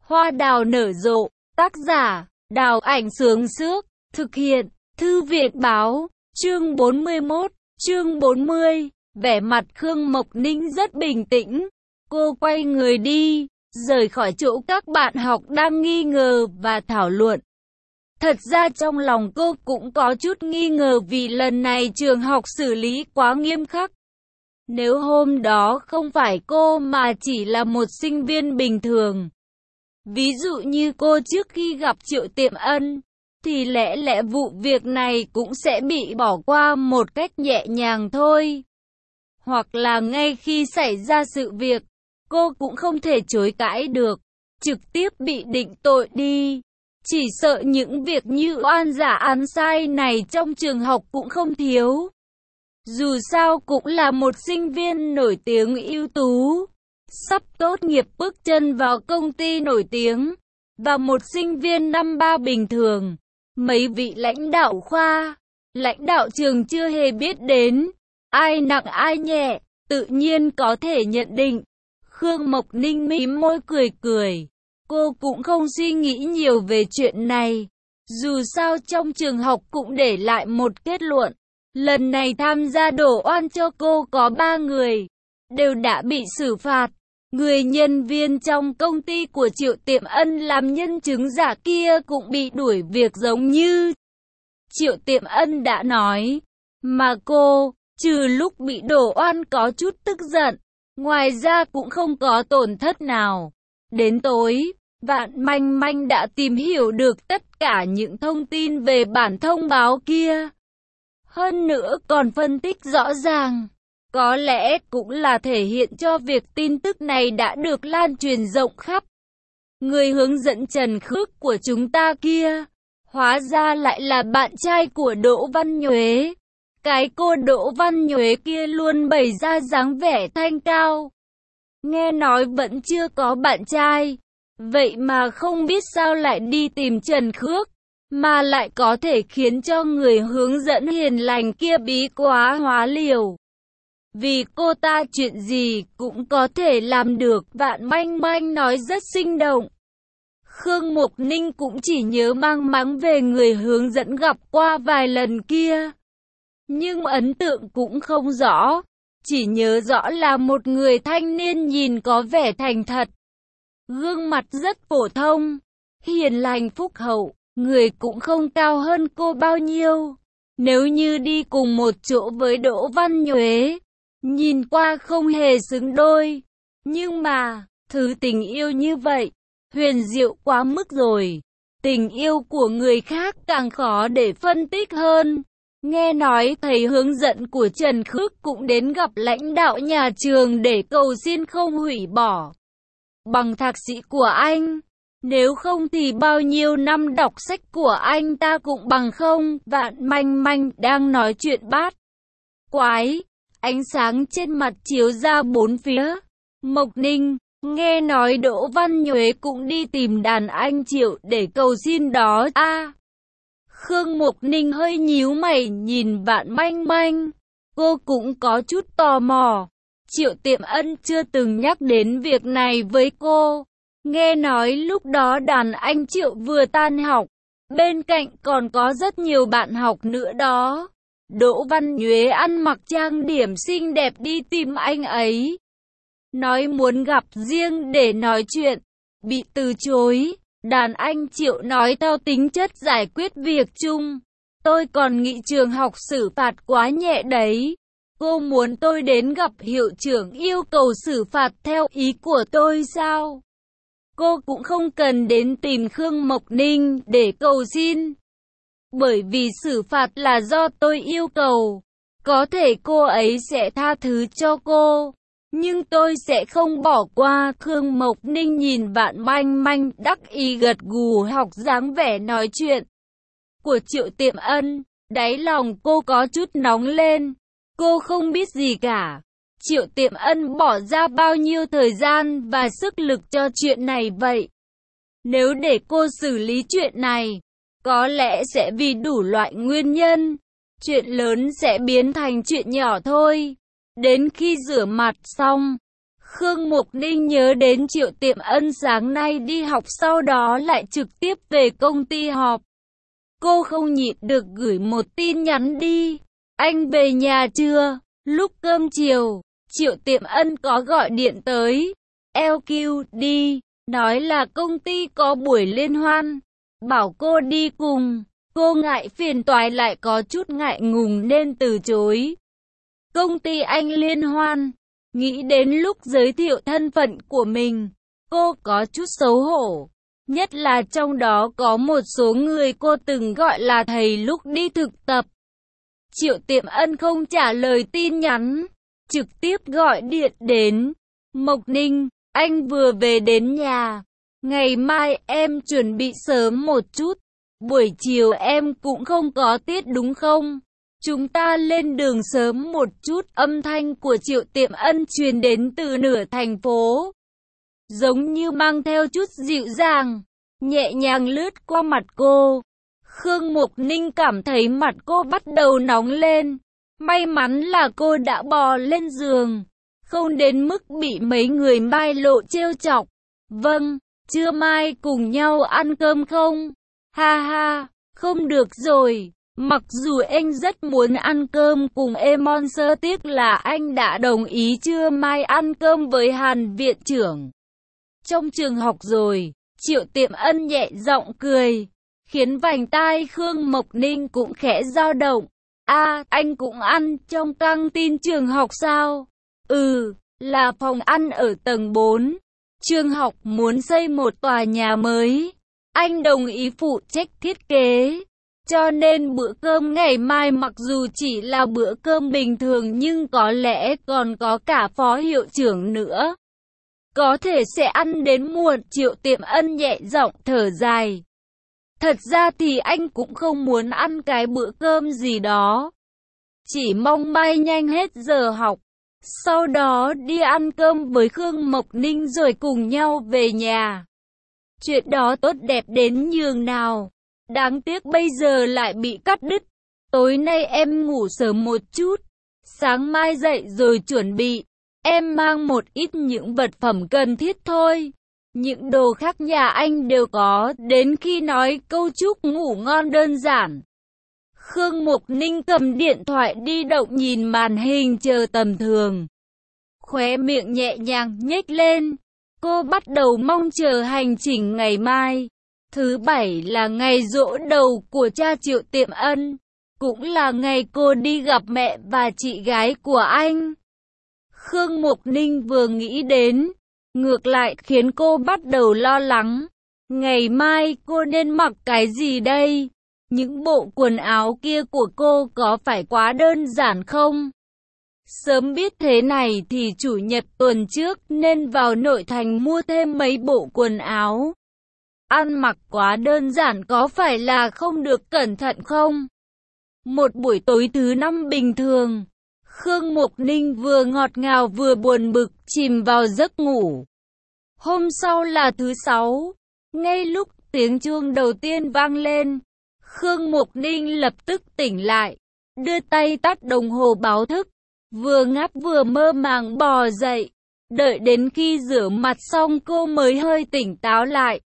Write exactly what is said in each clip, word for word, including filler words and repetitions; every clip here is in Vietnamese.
Hoa đào nở rộ, tác giả, Đào Ảnh Sướng Sước, thực hiện, Thư viện Báo, chương bốn mươi mốt, chương bốn mươi, vẻ mặt Khương Mộc Ninh rất bình tĩnh. Cô quay người đi, rời khỏi chỗ các bạn học đang nghi ngờ và thảo luận. Thật ra trong lòng cô cũng có chút nghi ngờ vì lần này trường học xử lý quá nghiêm khắc. Nếu hôm đó không phải cô mà chỉ là một sinh viên bình thường, ví dụ như cô trước khi gặp Triệu Tiệm Ân, thì lẽ lẽ vụ việc này cũng sẽ bị bỏ qua một cách nhẹ nhàng thôi. Hoặc là ngay khi xảy ra sự việc, cô cũng không thể chối cãi được, trực tiếp bị định tội đi. Chỉ sợ những việc như oan giả án sai này trong trường học cũng không thiếu. Dù sao cũng là một sinh viên nổi tiếng ưu tú, sắp tốt nghiệp bước chân vào công ty nổi tiếng, và một sinh viên năm ba bình thường. Mấy vị lãnh đạo khoa, lãnh đạo trường chưa hề biết đến, ai nặng ai nhẹ, tự nhiên có thể nhận định. Khương Mộc Ninh mím môi cười cười. Cô cũng không suy nghĩ nhiều về chuyện này. Dù sao trong trường học cũng để lại một kết luận. Lần này tham gia đổ oan cho cô có ba người, đều đã bị xử phạt. Người nhân viên trong công ty của Triệu Tiệm Ân làm nhân chứng giả kia cũng bị đuổi việc giống như Triệu Tiệm Ân đã nói. Mà cô, trừ lúc bị đổ oan có chút tức giận, ngoài ra cũng không có tổn thất nào. Đến tối, Vạn Manh Manh đã tìm hiểu được tất cả những thông tin về bản thông báo kia. Hơn nữa còn phân tích rõ ràng. Có lẽ cũng là thể hiện cho việc tin tức này đã được lan truyền rộng khắp. Người hướng dẫn Trần Khước của chúng ta kia, hóa ra lại là bạn trai của Đỗ Văn Nhuế. Cái cô Đỗ Văn Nhuế kia luôn bày ra dáng vẻ thanh cao. Nghe nói vẫn chưa có bạn trai. Vậy mà không biết sao lại đi tìm Trần Khước, mà lại có thể khiến cho người hướng dẫn hiền lành kia bí quá hóa liều. Vì cô ta chuyện gì cũng có thể làm được, Vạn Manh Manh nói rất sinh động. Khương Mộc Ninh cũng chỉ nhớ mang máng về người hướng dẫn gặp qua vài lần kia, nhưng ấn tượng cũng không rõ, chỉ nhớ rõ là một người thanh niên nhìn có vẻ thành thật. Gương mặt rất phổ thông, hiền lành phúc hậu, người cũng không cao hơn cô bao nhiêu. Nếu như đi cùng một chỗ với Đỗ Văn Nhuế, nhìn qua không hề xứng đôi. Nhưng mà, thứ tình yêu như vậy, huyền diệu quá mức rồi. Tình yêu của người khác càng khó để phân tích hơn. Nghe nói thầy hướng dẫn của Trần Khước cũng đến gặp lãnh đạo nhà trường để cầu xin không hủy bỏ bằng thạc sĩ của anh. Nếu không thì bao nhiêu năm đọc sách của anh ta cũng bằng không. Vạn Manh Manh đang nói chuyện bát quái, ánh sáng trên mặt chiếu ra bốn phía. Mộc Ninh, nghe nói Đỗ Văn Nhuế cũng đi tìm đàn anh Triệu để cầu xin đó a à, Khương Mộc Ninh hơi nhíu mày nhìn Vạn Manh Manh. Cô cũng có chút tò mò. Triệu Tiệm Ân chưa từng nhắc đến việc này với cô. Nghe nói lúc đó đàn anh Triệu vừa tan học, bên cạnh còn có rất nhiều bạn học nữa đó. Đỗ Văn Nhuế ăn mặc trang điểm xinh đẹp đi tìm anh ấy, nói muốn gặp riêng để nói chuyện, bị từ chối. Đàn anh Triệu nói theo tính chất giải quyết việc chung. Tôi còn nghĩ trường học xử phạt quá nhẹ đấy. Cô muốn tôi đến gặp hiệu trưởng yêu cầu xử phạt theo ý của tôi sao? Cô cũng không cần đến tìm Khương Mộc Ninh để cầu xin. Bởi vì xử phạt là do tôi yêu cầu. Có thể cô ấy sẽ tha thứ cho cô, nhưng tôi sẽ không bỏ qua. Khương Mộc Ninh nhìn Vạn Manh Manh đắc ý gật gù học dáng vẻ nói chuyện của Triệu Tiệm Ân. Đáy lòng cô có chút nóng lên. Cô không biết gì cả. Triệu Tiệm Ân bỏ ra bao nhiêu thời gian và sức lực cho chuyện này vậy? Nếu để cô xử lý chuyện này, có lẽ sẽ vì đủ loại nguyên nhân, chuyện lớn sẽ biến thành chuyện nhỏ thôi. Đến khi rửa mặt xong, Khương Mục Ninh nhớ đến Triệu Tiệm Ân sáng nay đi học sau đó lại trực tiếp về công ty họp. Cô không nhịn được gửi một tin nhắn đi. Anh về nhà chưa? Lúc cơm chiều, Triệu Tiệm Ân có gọi điện tới lờ quy đi, nói là công ty có buổi liên hoan, bảo cô đi cùng. Cô ngại phiền toái lại có chút ngại ngùng nên từ chối. Công ty anh liên hoan, nghĩ đến lúc giới thiệu thân phận của mình, cô có chút xấu hổ. Nhất là trong đó có một số người cô từng gọi là thầy lúc đi thực tập. Triệu Tiệm Ân không trả lời tin nhắn, trực tiếp gọi điện đến. Mộc Ninh, anh vừa về đến nhà. Ngày mai em chuẩn bị sớm một chút. Buổi chiều em cũng không có tiết đúng không? Chúng ta lên đường sớm một chút. Âm thanh của Triệu Tiệm Ân truyền đến từ nửa thành phố, giống như mang theo chút dịu dàng, nhẹ nhàng lướt qua mặt cô. Khương Mục Ninh cảm thấy mặt cô bắt đầu nóng lên. May mắn là cô đã bò lên giường, không đến mức bị mấy người Mai Lộ trêu chọc. Vâng, trưa mai cùng nhau ăn cơm không? Ha ha, không được rồi. Mặc dù anh rất muốn ăn cơm cùng Emon Sơ, tiếc là anh đã đồng ý trưa mai ăn cơm với Hàn viện trưởng trong trường học rồi. Triệu Tiệm Ân nhẹ giọng cười, khiến vành tai Khương Mộc Ninh cũng khẽ dao động. A, à, anh cũng ăn trong căng tin trường học sao? Ừ, là phòng ăn ở tầng bốn. Trường học muốn xây một tòa nhà mới. Anh đồng ý phụ trách thiết kế. Cho nên bữa cơm ngày mai mặc dù chỉ là bữa cơm bình thường nhưng có lẽ còn có cả phó hiệu trưởng nữa. Có thể sẽ ăn đến muộn. Triệu Tiệm Ân nhẹ giọng thở dài. Thật ra thì anh cũng không muốn ăn cái bữa cơm gì đó. Chỉ mong mai nhanh hết giờ học. Sau đó đi ăn cơm với Khương Mộc Ninh rồi cùng nhau về nhà. Chuyện đó tốt đẹp đến nhường nào. Đáng tiếc bây giờ lại bị cắt đứt. Tối nay em ngủ sớm một chút. Sáng mai dậy rồi chuẩn bị. Em mang một ít những vật phẩm cần thiết thôi. Những đồ khác nhà anh đều có. Đến khi nói câu chúc ngủ ngon đơn giản, Khương Mục Ninh cầm điện thoại di động nhìn màn hình chờ tầm thường. Khóe miệng nhẹ nhàng nhếch lên. Cô bắt đầu mong chờ hành trình ngày mai. Thứ bảy là ngày giỗ đầu của cha Triệu Tiệm Ân, cũng là ngày cô đi gặp mẹ và chị gái của anh. Khương Mục Ninh vừa nghĩ đến, ngược lại khiến cô bắt đầu lo lắng. Ngày mai cô nên mặc cái gì đây? Những bộ quần áo kia của cô có phải quá đơn giản không? Sớm biết thế này thì chủ nhật tuần trước nên vào nội thành mua thêm mấy bộ quần áo. Ăn mặc quá đơn giản có phải là không được cẩn thận không? Một buổi tối thứ năm bình thường, Khương Mục Ninh vừa ngọt ngào vừa buồn bực chìm vào giấc ngủ. Hôm sau là thứ sáu, ngay lúc tiếng chuông đầu tiên vang lên, Khương Mục Ninh lập tức tỉnh lại, đưa tay tắt đồng hồ báo thức, vừa ngáp vừa mơ màng bò dậy. Đợi đến khi rửa mặt xong cô mới hơi tỉnh táo lại.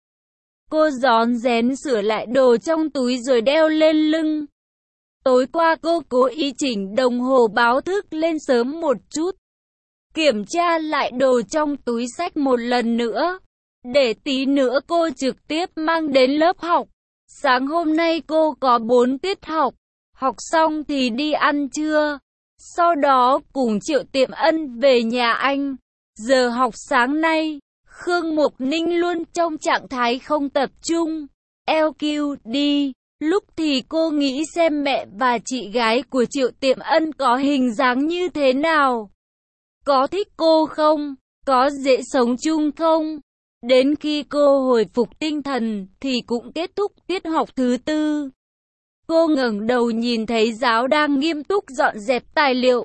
Cô rón rén sửa lại đồ trong túi rồi đeo lên lưng. Tối qua cô cố ý chỉnh đồng hồ báo thức lên sớm một chút. Kiểm tra lại đồ trong túi xách một lần nữa, để tí nữa cô trực tiếp mang đến lớp học. Sáng hôm nay cô có bốn tiết học, học xong thì đi ăn trưa. Sau đó cùng Triệu Tiệm Ân về nhà anh. Giờ học sáng nay, Khương Mục Ninh luôn trong trạng thái không tập trung. lờ quy đi, lúc thì cô nghĩ xem mẹ và chị gái của Triệu Tiệm Ân có hình dáng như thế nào. Có thích cô không? Có dễ sống chung không? Đến khi cô hồi phục tinh thần thì cũng kết thúc tiết học thứ tư. Cô ngẩng đầu nhìn thấy giáo đang nghiêm túc dọn dẹp tài liệu.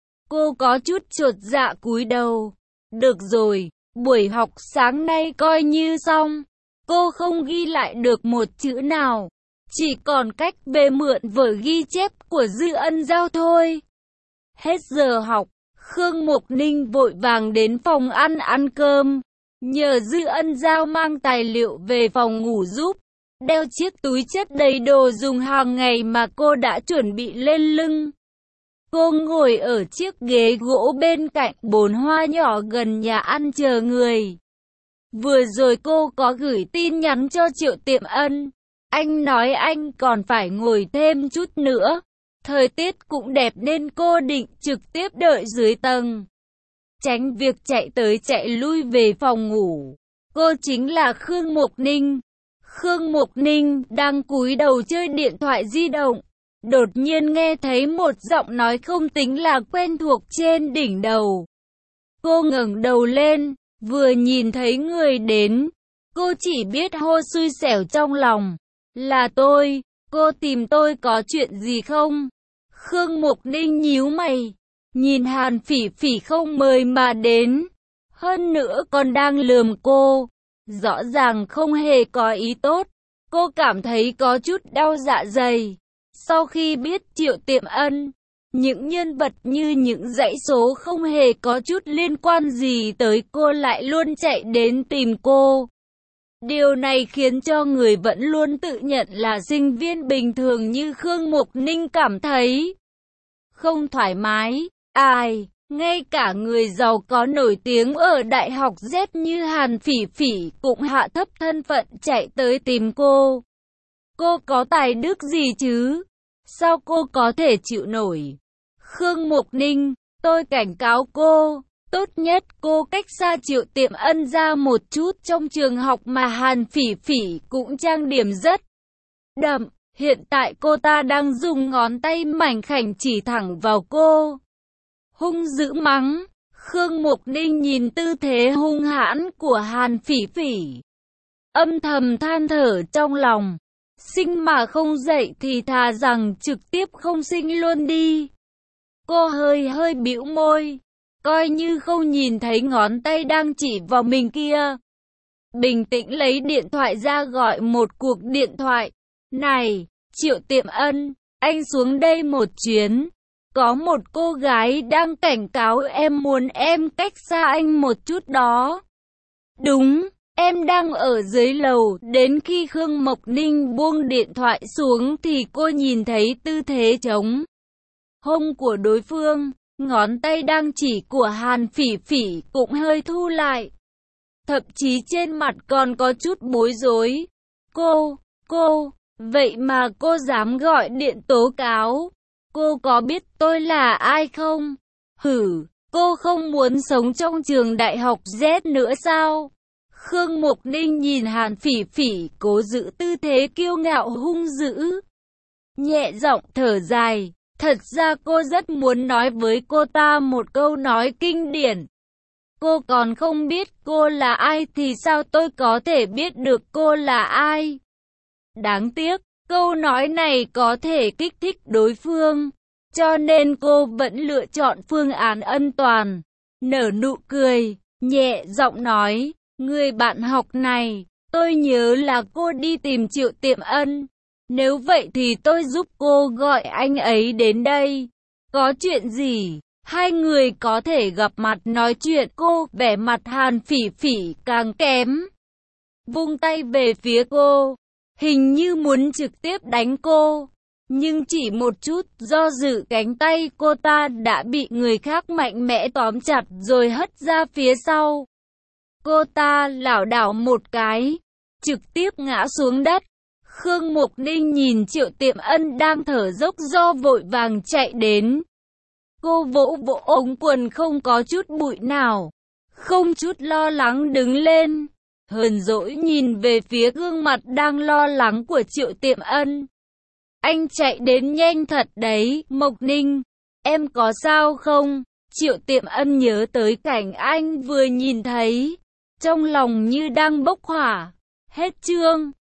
Cô có chút chột dạ cúi đầu. Được rồi, buổi học sáng nay coi như xong. Cô không ghi lại được một chữ nào. Chỉ còn cách về mượn vở ghi chép của Dư Ân Giao thôi. Hết giờ học, Khương Mộc Ninh vội vàng đến phòng ăn ăn cơm, nhờ Dư Ân Giao mang tài liệu về phòng ngủ giúp, đeo chiếc túi chất đầy đồ dùng hàng ngày mà cô đã chuẩn bị lên lưng. Cô ngồi ở chiếc ghế gỗ bên cạnh bồn hoa nhỏ gần nhà ăn chờ người. Vừa rồi cô có gửi tin nhắn cho Triệu Tiệm Ân. Anh nói anh còn phải ngồi thêm chút nữa. Thời tiết cũng đẹp nên cô định trực tiếp đợi dưới tầng, tránh việc chạy tới chạy lui về phòng ngủ. Cô chính là Khương Mộc Ninh. Khương Mộc Ninh đang cúi đầu chơi điện thoại di động. Đột nhiên nghe thấy một giọng nói không tính là quen thuộc trên đỉnh đầu. Cô ngẩng đầu lên, vừa nhìn thấy người đến, cô chỉ biết hô xui xẻo trong lòng. Là tôi, cô tìm tôi có chuyện gì không? Khương Mộc Ninh nhíu mày, nhìn Hàn Phỉ Phỉ không mời mà đến, hơn nữa còn đang lườm cô, rõ ràng không hề có ý tốt. Cô cảm thấy có chút đau dạ dày. Sau khi biết Triệu Tiệm Ân, những nhân vật như những dãy số không hề có chút liên quan gì tới cô lại luôn chạy đến tìm cô. Điều này khiến cho người vẫn luôn tự nhận là sinh viên bình thường như Khương Mộc Ninh cảm thấy không thoải mái. Ai, ngay cả người giàu có nổi tiếng ở đại học Z như Hàn Phỉ Phỉ cũng hạ thấp thân phận chạy tới tìm cô. Cô có tài đức gì chứ? Sao cô có thể chịu nổi? Khương Mộc Ninh, tôi cảnh cáo cô, tốt nhất cô cách xa Triệu Tiệm Ân ra một chút. Trong trường học mà Hàn Phỉ Phỉ cũng trang điểm rất đậm, hiện tại cô ta đang dùng ngón tay mảnh khảnh chỉ thẳng vào cô, hung dữ mắng. Khương Mộc Ninh nhìn tư thế hung hãn của Hàn Phỉ Phỉ, âm thầm than thở trong lòng. Sinh mà không dậy thì thà rằng trực tiếp không sinh luôn đi. Cô hơi hơi bĩu môi, coi như không nhìn thấy ngón tay đang chỉ vào mình kia. Bình tĩnh lấy điện thoại ra gọi một cuộc điện thoại. Này, Triệu Tiệm Ân, anh xuống đây một chuyến. Có một cô gái đang cảnh cáo em muốn em cách xa anh một chút đó. Đúng. Em đang ở dưới lầu. Đến khi Khương Mộc Ninh buông điện thoại xuống thì cô nhìn thấy tư thế chống hông của đối phương. Ngón tay đang chỉ của Hàn Phỉ Phỉ cũng hơi thu lại. Thậm chí trên mặt còn có chút bối rối. Cô, cô, vậy mà cô dám gọi điện tố cáo. Cô có biết tôi là ai không? Hử, cô không muốn sống trong trường đại học Z nữa sao? Khương Mộc Ninh nhìn Hàn Phỉ Phỉ cố giữ tư thế kiêu ngạo hung dữ, nhẹ giọng thở dài. Thật ra cô rất muốn nói với cô ta một câu nói kinh điển. Cô còn không biết cô là ai thì sao tôi có thể biết được cô là ai? Đáng tiếc, câu nói này có thể kích thích đối phương, cho nên cô vẫn lựa chọn phương án an toàn. Nở nụ cười, nhẹ giọng nói. Người bạn học này, tôi nhớ là cô đi tìm Triệu Tiệm Ân. Nếu vậy thì tôi giúp cô gọi anh ấy đến đây. Có chuyện gì? Hai người có thể gặp mặt nói chuyện. Cô, vẻ mặt Hàn Phỉ Phỉ càng kém, vung tay về phía cô, hình như muốn trực tiếp đánh cô. Nhưng chỉ một chút do dự, cánh tay cô ta đã bị người khác mạnh mẽ tóm chặt rồi hất ra phía sau. Cô ta lảo đảo một cái, trực tiếp ngã xuống đất. Khương Mộc Ninh nhìn Triệu Tiệm Ân đang thở dốc do vội vàng chạy đến. Cô vỗ vỗ ống quần không có chút bụi nào, không chút lo lắng đứng lên, hờn dỗi nhìn về phía gương mặt đang lo lắng của Triệu Tiệm Ân. Anh chạy đến nhanh thật đấy, Mộc Ninh, em có sao không? Triệu Tiệm Ân nhớ tới cảnh anh vừa nhìn thấy, trong lòng như đang bốc hỏa. Hết chương.